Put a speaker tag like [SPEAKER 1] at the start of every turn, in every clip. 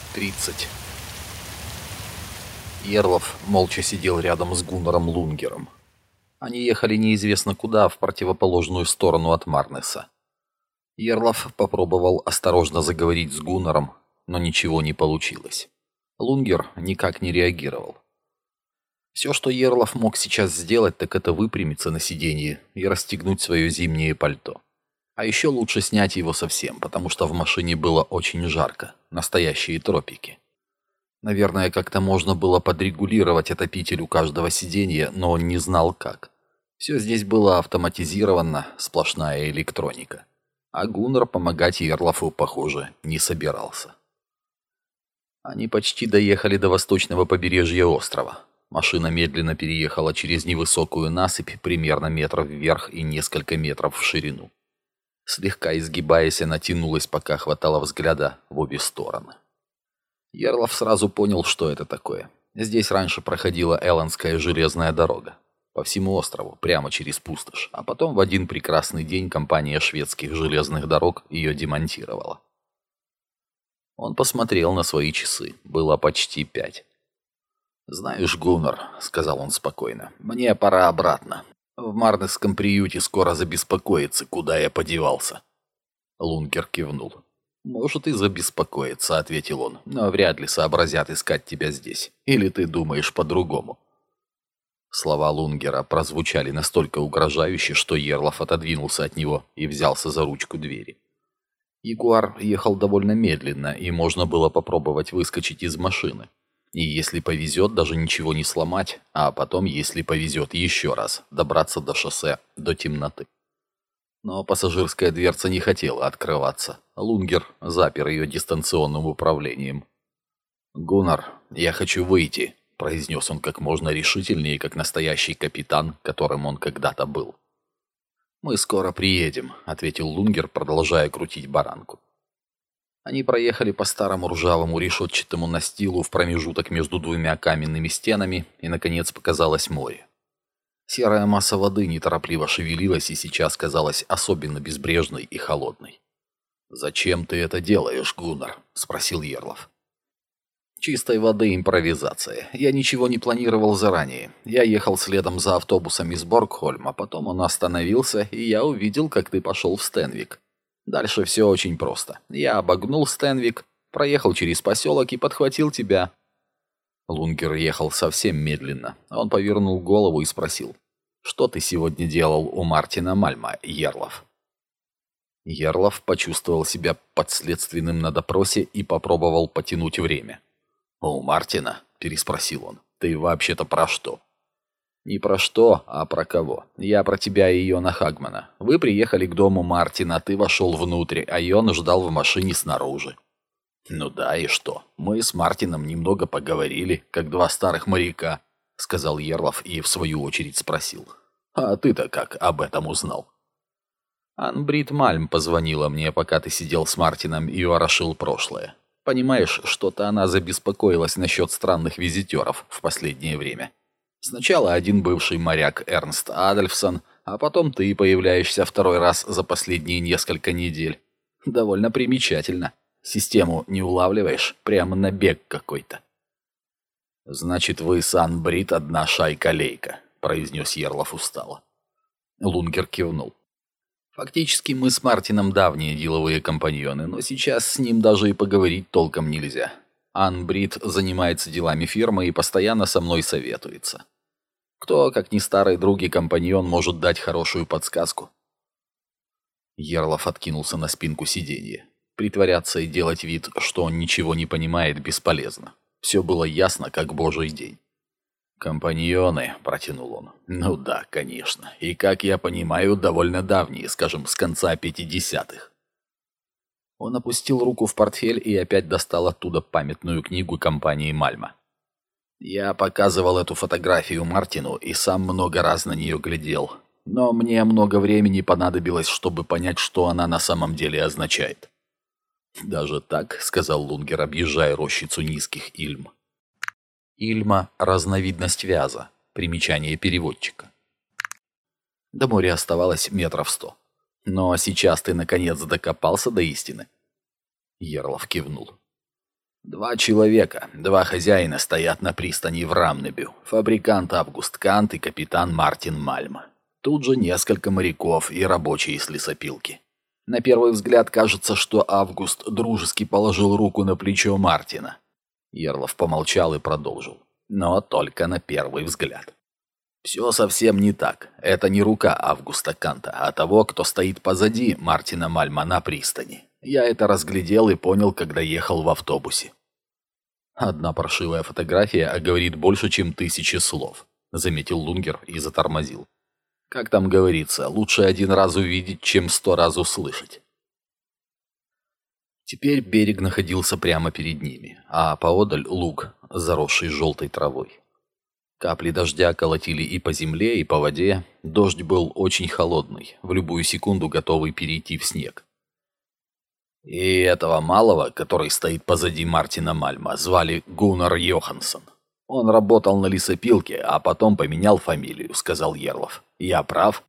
[SPEAKER 1] 30. Ерлов молча сидел рядом с Гуннаром Лунгером. Они ехали неизвестно куда, в противоположную сторону от Марнеса. Ерлов попробовал осторожно заговорить с Гуннаром, но ничего не получилось. Лунгер никак не реагировал. Все, что Ерлов мог сейчас сделать, так это выпрямиться на сиденье и расстегнуть свое зимнее пальто. А еще лучше снять его совсем, потому что в машине было очень жарко, настоящие тропики. Наверное, как-то можно было подрегулировать отопитель у каждого сиденья, но он не знал как. Все здесь было автоматизировано, сплошная электроника. А Гуннар помогать Ерлофу, похоже, не собирался. Они почти доехали до восточного побережья острова. Машина медленно переехала через невысокую насыпь, примерно метров вверх и несколько метров в ширину. Слегка изгибаясь, она тянулась, пока хватало взгляда в обе стороны. Ерлов сразу понял, что это такое. Здесь раньше проходила Элландская железная дорога. По всему острову, прямо через пустошь. А потом в один прекрасный день компания шведских железных дорог ее демонтировала. Он посмотрел на свои часы. Было почти 5. «Знаешь, Гуннар», — сказал он спокойно, — «мне пора обратно. В Марнесском приюте скоро забеспокоится, куда я подевался». Лунгер кивнул. «Может и забеспокоиться», — ответил он, — «но вряд ли сообразят искать тебя здесь. Или ты думаешь по-другому?» Слова Лунгера прозвучали настолько угрожающе, что Ерлов отодвинулся от него и взялся за ручку двери. Ягуар ехал довольно медленно, и можно было попробовать выскочить из машины. И если повезет, даже ничего не сломать, а потом, если повезет еще раз, добраться до шоссе до темноты. Но пассажирская дверца не хотела открываться. Лунгер запер ее дистанционным управлением. «Гуннар, я хочу выйти», — произнес он как можно решительнее, как настоящий капитан, которым он когда-то был. «Мы скоро приедем», — ответил Лунгер, продолжая крутить баранку. Они проехали по старому ржавому решетчатому настилу в промежуток между двумя каменными стенами, и, наконец, показалось море. Серая масса воды неторопливо шевелилась и сейчас казалась особенно безбрежной и холодной. «Зачем ты это делаешь, Гуннар?» — спросил Ерлов. «Чистой воды импровизация. Я ничего не планировал заранее. Я ехал следом за автобусом из Боргхольма, потом он остановился, и я увидел, как ты пошел в Стенвик. Дальше все очень просто. Я обогнул Стенвик, проехал через поселок и подхватил тебя». Лунгер ехал совсем медленно. Он повернул голову и спросил: «Что ты сегодня делал у Мартина Мальма, Ерлов?» Ерлов почувствовал себя подследственным на допросе и попробовал потянуть время. «У Мартина?» – переспросил он. «Ты вообще-то про что?» «Не про что, а про кого. Я про тебя и Йона Хагмана. Вы приехали к дому Мартина, ты вошел внутрь, а Йон ждал в машине снаружи». «Ну да, и что? Мы с Мартином немного поговорили, как два старых моряка», — сказал Ерлов и в свою очередь спросил: «А ты-то как об этом узнал?» «Анбрид Мальм позвонила мне, пока ты сидел с Мартином и ворошил прошлое. Понимаешь, что-то она забеспокоилась насчет странных визитеров в последнее время. Сначала один бывший моряк Эрнст Адольфсон, а потом ты появляешься второй раз за последние несколько недель. Довольно примечательно. Систему не улавливаешь? Прямо набег какой-то». «Значит, вы с Анбрид одна шайка-лейка», — произнес Ерлов устало. Лунгер кивнул. «Фактически мы с Мартином давние деловые компаньоны, но сейчас с ним даже и поговорить толком нельзя. Анбрид занимается делами фирмы и постоянно со мной советуется. Кто, как ни старый друг и компаньон, может дать хорошую подсказку?» Ерлов откинулся на спинку сиденья. Притворяться и делать вид, что он ничего не понимает, бесполезно. Все было ясно, как божий день. «Компаньоны», — протянул он. «Ну да, конечно. И, как я понимаю, довольно давние, скажем, с конца 50-х». Он опустил руку в портфель и опять достал оттуда памятную книгу компании Мальма. «Я показывал эту фотографию Мартину и сам много раз на нее глядел. Но мне много времени понадобилось, чтобы понять, что она на самом деле означает». «Даже так?» — сказал Лунгер, объезжая рощицу низких ильм. Ильма — разновидность вяза. Примечание переводчика. До моря оставалось метров 100. «Но сейчас ты, наконец, докопался до истины?» Ерлов кивнул. 2 человека, 2 хозяина стоят на пристани в Рамнебю. Фабрикант Август Кант и капитан Мартин Мальм. Тут же несколько моряков и рабочие с лесопилки. На первый взгляд кажется, что Август дружески положил руку на плечо Мартина. Ерлов помолчал и продолжил. Но только на первый взгляд. Все совсем не так. Это не рука Августа Канта, а того, кто стоит позади Мартина Мальма на пристани. Я это разглядел и понял, когда ехал в автобусе. «Одна паршивая фотография говорит больше, чем 1000 слов», — заметил Лунгер и затормозил. «Как там говорится, лучше 1 раз увидеть, чем 100 раз услышать». Теперь берег находился прямо перед ними, а поодаль луг, заросший желтой травой. Капли дождя колотили и по земле, и по воде. Дождь был очень холодный, в любую секунду готовый перейти в снег. И этого малого, который стоит позади Мартина Мальма, звали Гуннар Йоханссон. Он работал на лесопилке, а потом поменял фамилию, сказал Ерлов. Я прав?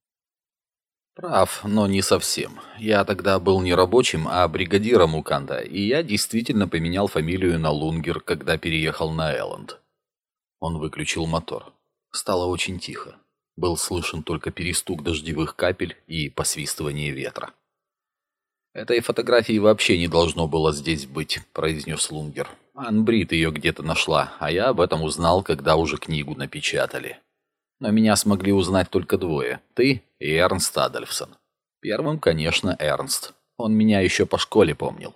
[SPEAKER 1] Прав, но не совсем. Я тогда был не рабочим, а бригадиром у Канта, и я действительно поменял фамилию на Лунгер, когда переехал на Элленд. Он выключил мотор. Стало очень тихо. Был слышен только перестук дождевых капель и посвистывание ветра. «Этой фотографии вообще не должно было здесь быть», — произнес Лунгер. «Ан Брит ее где-то нашла, а я об этом узнал, когда уже книгу напечатали. Но меня смогли узнать только 2. Ты и Эрнст Адольфсон. Первым, конечно, Эрнст. Он меня еще по школе помнил».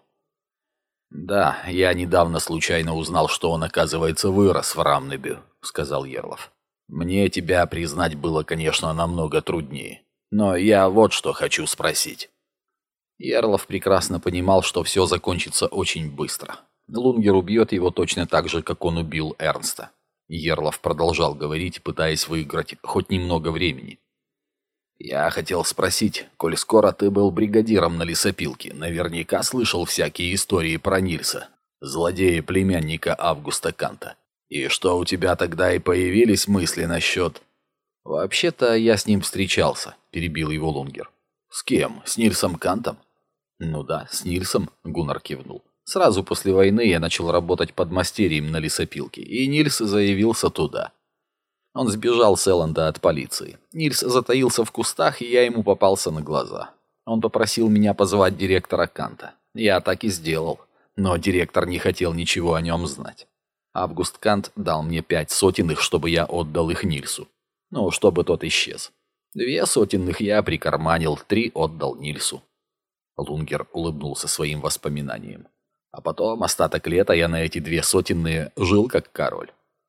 [SPEAKER 1] «Да, я недавно случайно узнал, что он, оказывается, вырос в Рамнебю», — сказал Ерлов. «Мне тебя признать было, конечно, намного труднее. Но я вот что хочу спросить». Ерлов прекрасно понимал, что все закончится очень быстро. Лунгер убьет его точно так же, как он убил Эрнста. Ерлов продолжал говорить, пытаясь выиграть хоть немного времени. «Я хотел спросить, коль скоро ты был бригадиром на лесопилке, наверняка слышал всякие истории про Нильса, злодея-племянника Августа Канта. И что у тебя тогда и появились мысли насчет...» «Вообще-то я с ним встречался», — перебил его Лунгер. «С кем? С Нильсом Кантом?» «Ну да, с Нильсом», — Гуннар кивнул. «Сразу после войны я начал работать подмастерьем на лесопилке, и Нильс заявился туда. Он сбежал с Элленда от полиции. Нильс затаился в кустах, и я ему попался на глаза. Он попросил меня позвать директора Канта. Я так и сделал, но директор не хотел ничего о нем знать. Август Кант дал мне 5 сотенных, чтобы я отдал их Нильсу. Ну, чтобы тот исчез. 2 сотенных я прикарманил, 3 отдал Нильсу». Лунгер улыбнулся своим воспоминаниям. «А потом остаток лета я на эти 2 сотенные жил как король».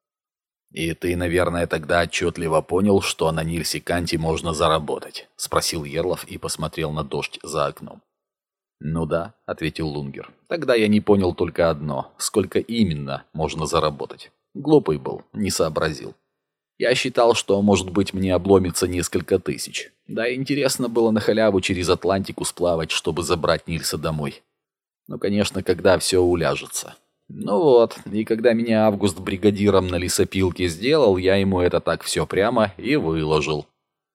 [SPEAKER 1] «И ты, наверное, тогда отчетливо понял, что на Нильсе Канте можно заработать?» — спросил Ерлов и посмотрел на дождь за окном. «Ну да», — ответил Лунгер. «Тогда я не понял только одно, сколько именно можно заработать. Глупый был, не сообразил. Я считал, что, может быть, мне обломится несколько тысяч. Да, интересно было на халяву через Атлантику сплавать, чтобы забрать Нильса домой. Ну, конечно, когда все уляжется. Ну вот, и когда меня Август бригадиром на лесопилке сделал, я ему это так все прямо и выложил.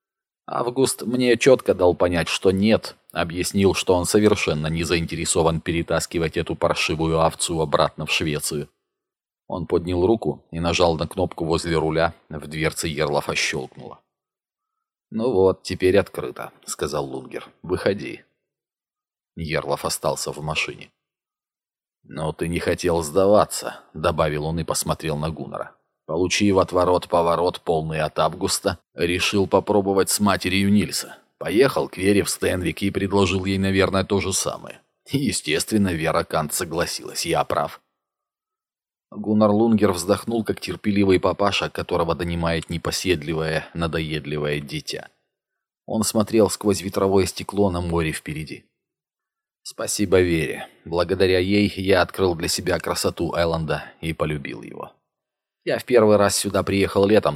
[SPEAKER 1] Август мне четко дал понять, что нет, объяснил, что он совершенно не заинтересован перетаскивать эту паршивую овцу обратно в Швецию. Он поднял руку и нажал на кнопку возле руля, в дверце Ерлова щелкнуло. «Ну вот, теперь открыто», — сказал Лунгер. «Выходи». Ерлов остался в машине. «Но ты не хотел сдаваться», — добавил он и посмотрел на Гуннара. «Получив отворот-поворот, полный от Августа, решил попробовать с матерью Нильса. Поехал к Вере в Стенвик и предложил ей, наверное, то же самое. Естественно, Вера Кант согласилась. Я прав». Гуннар Лунгер вздохнул, как терпеливый папаша, которого донимает непоседливое, надоедливое дитя. Он смотрел сквозь ветровое стекло на море впереди. «Спасибо Вере. Благодаря ей я открыл для себя красоту Элленда и полюбил его. Я в первый раз сюда приехал летом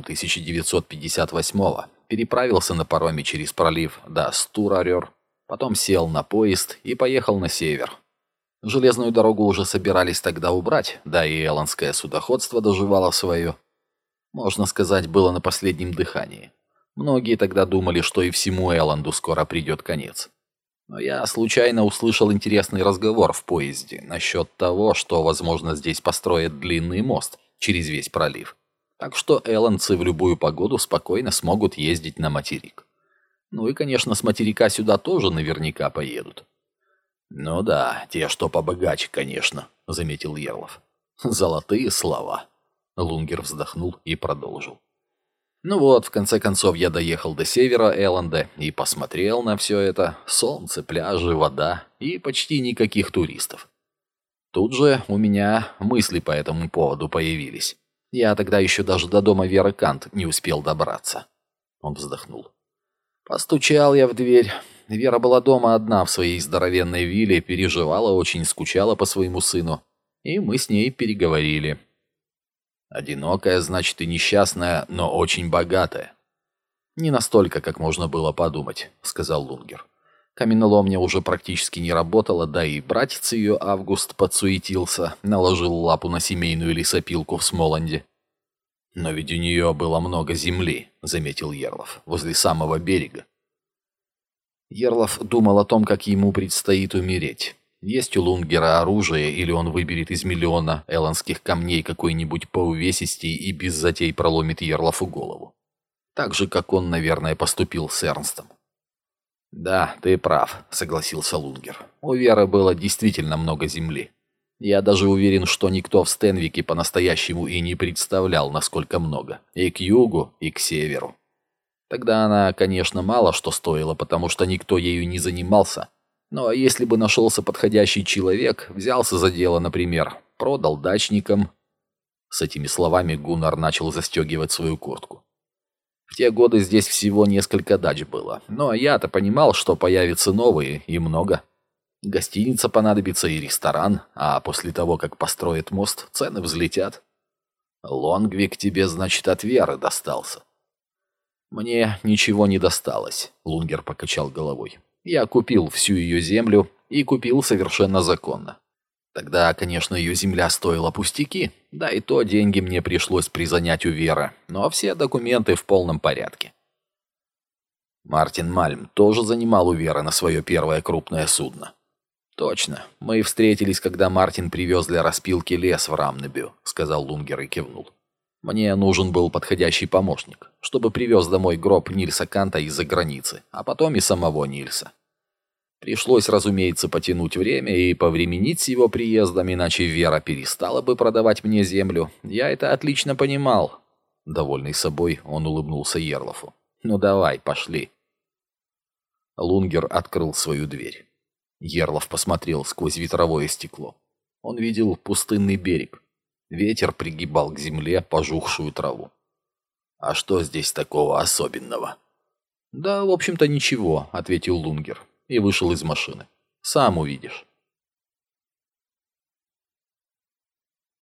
[SPEAKER 1] 1958-го, переправился на пароме через пролив до Стурарер, потом сел на поезд и поехал на север. Железную дорогу уже собирались тогда убрать, да и элландское судоходство доживало свое. Можно сказать, было на последнем дыхании. Многие тогда думали, что и всему Элленду скоро придет конец. Но я случайно услышал интересный разговор в поезде насчет того, что, возможно, здесь построят длинный мост через весь пролив. Так что элландцы в любую погоду спокойно смогут ездить на материк. Ну и, конечно, с материка сюда тоже наверняка поедут. «Ну да, те, что побогаче, конечно», — заметил Ерлов. «Золотые слова». Лунгер вздохнул и продолжил. Ну вот, в конце концов, я доехал до севера Элленда и посмотрел на все это. Солнце, пляжи, вода и почти никаких туристов. Тут же у меня мысли по этому поводу появились. Я тогда еще даже до дома Веры Кант не успел добраться. Он вздохнул. Постучал я в дверь. Вера была дома одна в своей здоровенной вилле, переживала, очень скучала по своему сыну. И мы с ней переговорили. Одинокая, значит, и несчастная, но очень богатая. Не настолько, как можно было подумать, сказал Лунгер. Каменоломня уже практически не работала, да и братец ее Август подсуетился, наложил лапу на семейную лесопилку в Смоланде. Но ведь у нее было много земли, заметил Ерлов, возле самого берега. Ерлов думал о том, как ему предстоит умереть. Есть у Лунгера оружие, или он выберет из миллиона элландских камней какой-нибудь поувесистей и без затей проломит Ерлофу голову. Так же, как он, наверное, поступил с Эрнстом. «Да, ты прав», — согласился Лунгер. «У Веры было действительно много земли. Я даже уверен, что никто в Стенвике по-настоящему и не представлял, насколько много. И к югу, и к северу. Тогда она, конечно, мало что стоила, потому что никто ею не занимался. Ну а если бы нашелся подходящий человек, взялся за дело, например, продал дачникам...» С этими словами Гуннар начал застегивать свою куртку. В те годы здесь всего несколько дач было, но я-то понимал, что появятся новые и много. Гостиница понадобится и ресторан, а после того, как построят мост, цены взлетят. Лонгвик тебе, значит, от Веры достался. Мне ничего не досталось, Лунгер покачал головой. Я купил всю ее землю и купил совершенно законно. Тогда, конечно, ее земля стоила пустяки, да и то деньги мне пришлось призанять у Веры, но все документы в полном порядке. Мартин Мальм тоже занимал у Веры на свое первое крупное судно. «Точно. Мы встретились, когда Мартин привез для распилки лес в Рамнебю», — сказал Лунгер и кивнул. «Мне нужен был подходящий помощник, чтобы привез домой гроб Нильса Канта из-за границы, а потом и самого Нильса. Пришлось, разумеется, потянуть время и повременить с его приездом, иначе Вера перестала бы продавать мне землю. Я это отлично понимал». Довольный собой, он улыбнулся Ерлофу. «Ну давай, пошли». Лунгер открыл свою дверь. Ерлов посмотрел сквозь ветровое стекло. Он видел пустынный берег. Ветер пригибал к земле пожухшую траву. «А что здесь такого особенного?» «Да, в общем-то, ничего», — ответил Лунгер и вышел из машины. «Сам увидишь».